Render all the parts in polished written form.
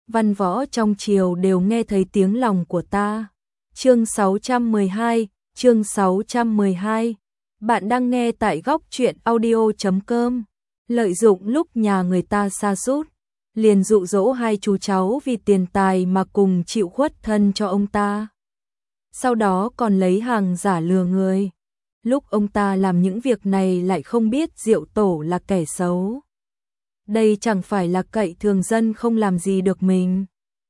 văn võ trong triều đều nghe thấy tiếng lòng của ta. Chương 612, chương 612. Bạn đang nghe tại góc truyện audio.com. Lợi dụng lúc nhà người ta sa sút, liền dụ dỗ hai chú cháu vì tiền tài mà cùng chịu khuất thân cho ông ta. Sau đó còn lấy hàng giả lừa người. Lúc ông ta làm những việc này lại không biết Diệu Tổ là kẻ xấu. Đây chẳng phải là cậy thường dân không làm gì được mình.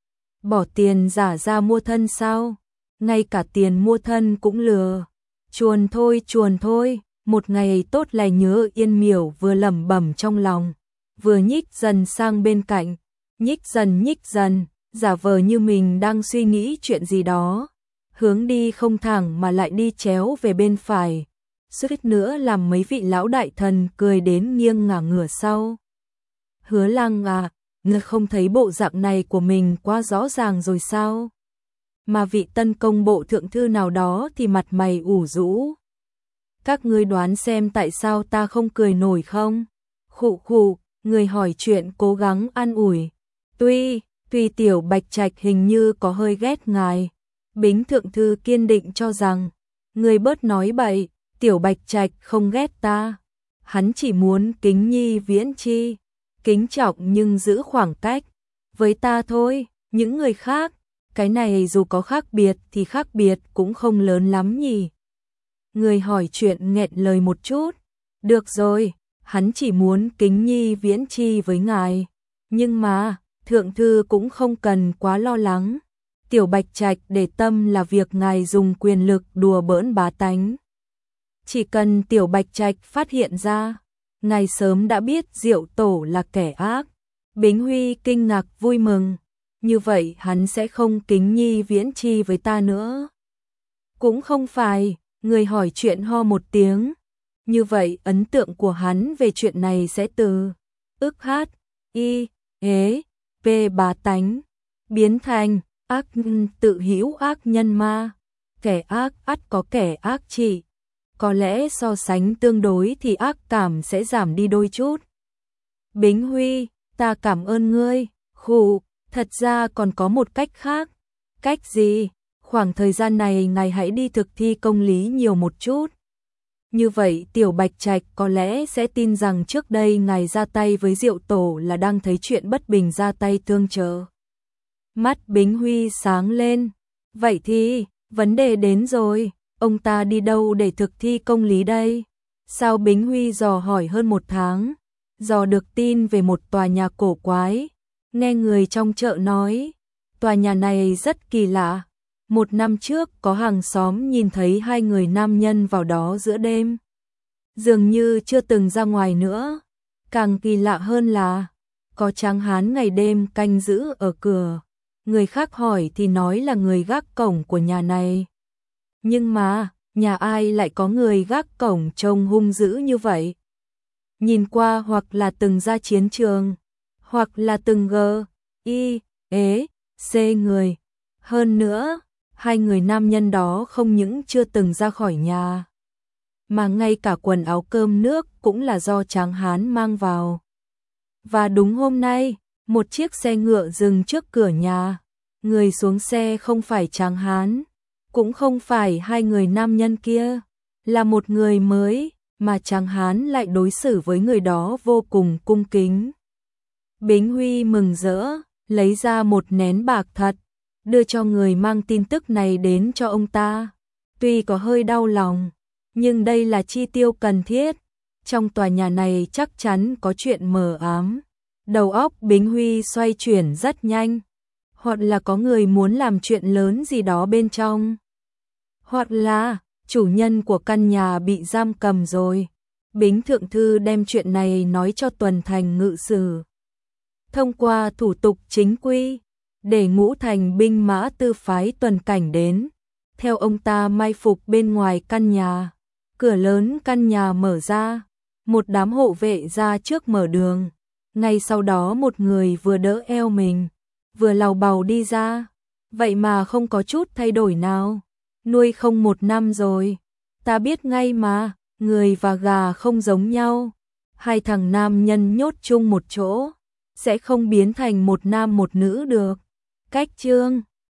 Bỏ tiền giả ra mua thân sao? Ngay cả tiền mua thân cũng lừa. Chuồn thôi, một ngày tốt lành nhớ Yên Miểu vừa lẩm bẩm trong lòng, vừa nhích dần sang bên cạnh, nhích dần, giả vờ như mình đang suy nghĩ chuyện gì đó. Hướng đi không thẳng mà lại đi chéo về bên phải, suýt nữa làm mấy vị lão đại thần cười đến nghiêng ngả ngửa sau. Hứa Lăng à, ngươi không thấy bộ dạng này của mình quá rõ ràng rồi sao? Mà vị tân công bộ thượng thư nào đó thì mặt mày ủ rũ. Các ngươi đoán xem tại sao ta không cười nổi không? Khụ, người hỏi chuyện cố gắng an ủi. Tuy Tiểu Bạch Trạch hình như có hơi ghét ngài. Bính thượng thư kiên định cho rằng, người bớt nói bậy, Tiểu Bạch Trạch không ghét ta. Hắn chỉ muốn kính nhi viễn chi, kính trọng nhưng giữ khoảng cách với ta thôi. Những người khác, cái này dù có khác biệt thì khác biệt cũng không lớn lắm nhỉ. Người hỏi chuyện nghẹn lời một chút. Được rồi, hắn chỉ muốn kính nhi viễn chi với ngài. Nhưng mà, thượng thư cũng không cần quá lo lắng. Tiểu Bạch Trạch để tâm là việc ngài dùng quyền lực đùa bỡn bá tánh. Chỉ cần Tiểu Bạch Trạch phát hiện ra, ngài sớm đã biết Diệu Tổ là kẻ ác. Bính Huy kinh ngạc vui mừng. Như vậy hắn sẽ không kính nhi viễn chi với ta nữa. Cũng không phải, người hỏi chuyện ho một tiếng. Như vậy ấn tượng của hắn về chuyện này sẽ từ ức hát, y, ế, p bá tánh, biến thành ác tự hữu ác nhân ma. Kẻ ác ắt có kẻ ác trị. Có lẽ so sánh tương đối thì ác cảm sẽ giảm đi đôi chút. Bính Huy, ta cảm ơn ngươi. Khụ, thật ra còn có một cách khác. Cách gì? Khoảng thời gian này ngài hãy đi thực thi công lý nhiều một chút. Như vậy Tiểu Bạch Trạch có lẽ sẽ tin rằng trước đây ngài ra tay với Diệu Tổ là đang thấy chuyện bất bình ra tay tương trợ. Mắt Bính Huy sáng lên. Vậy thì, vấn đề đến rồi, ông ta đi đâu để thực thi công lý đây? Sao Bính Huy dò hỏi hơn một tháng, dò được tin về một tòa nhà cổ quái. Nghe người trong chợ nói, tòa nhà này rất kỳ lạ. Một năm trước có hàng xóm nhìn thấy hai người nam nhân vào đó giữa đêm. Dường như chưa từng ra ngoài nữa. Càng kỳ lạ hơn là, có tráng hán ngày đêm canh giữ ở cửa. Người khác hỏi thì nói là người gác cổng của nhà này. Nhưng mà, nhà ai lại có người gác cổng trông hung dữ như vậy? Nhìn qua hoặc là từng ra chiến trường, hoặc là từng C người. Hơn nữa, hai người nam nhân đó không những chưa từng ra khỏi nhà, mà ngay cả quần áo cơm nước cũng là do tráng hán mang vào. Và đúng hôm nay, một chiếc xe ngựa dừng trước cửa nhà. Người xuống xe không phải tráng hán, cũng không phải hai người nam nhân kia, là một người mới, mà tráng hán lại đối xử với người đó vô cùng cung kính. Bính Huy mừng rỡ, lấy ra một nén bạc thật, đưa cho người mang tin tức này đến cho ông ta. Tuy có hơi đau lòng, nhưng đây là chi tiêu cần thiết. Trong tòa nhà này chắc chắn có chuyện mờ ám. Đầu óc Bính Huy xoay chuyển rất nhanh. Hoặc là có người muốn làm chuyện lớn gì đó bên trong. Hoặc là chủ nhân của căn nhà bị giam cầm rồi. Bính thượng thư đem chuyện này nói cho Tuần Thành ngự sử. Thông qua thủ tục chính quy, để Ngũ Thành binh mã tư phái tuần cảnh đến. Theo ông ta mai phục bên ngoài căn nhà. Cửa lớn căn nhà mở ra. Một đám hộ vệ ra trước mở đường. Ngay sau đó một người vừa đỡ eo mình, vừa lào bào đi ra. Vậy mà không có chút thay đổi nào. Nuôi không 1 năm rồi. Ta biết ngay mà, người và gà không giống nhau. Hai thằng nam nhân nhốt chung một chỗ. sẽ không biến thành một nam một nữ được. Cách chương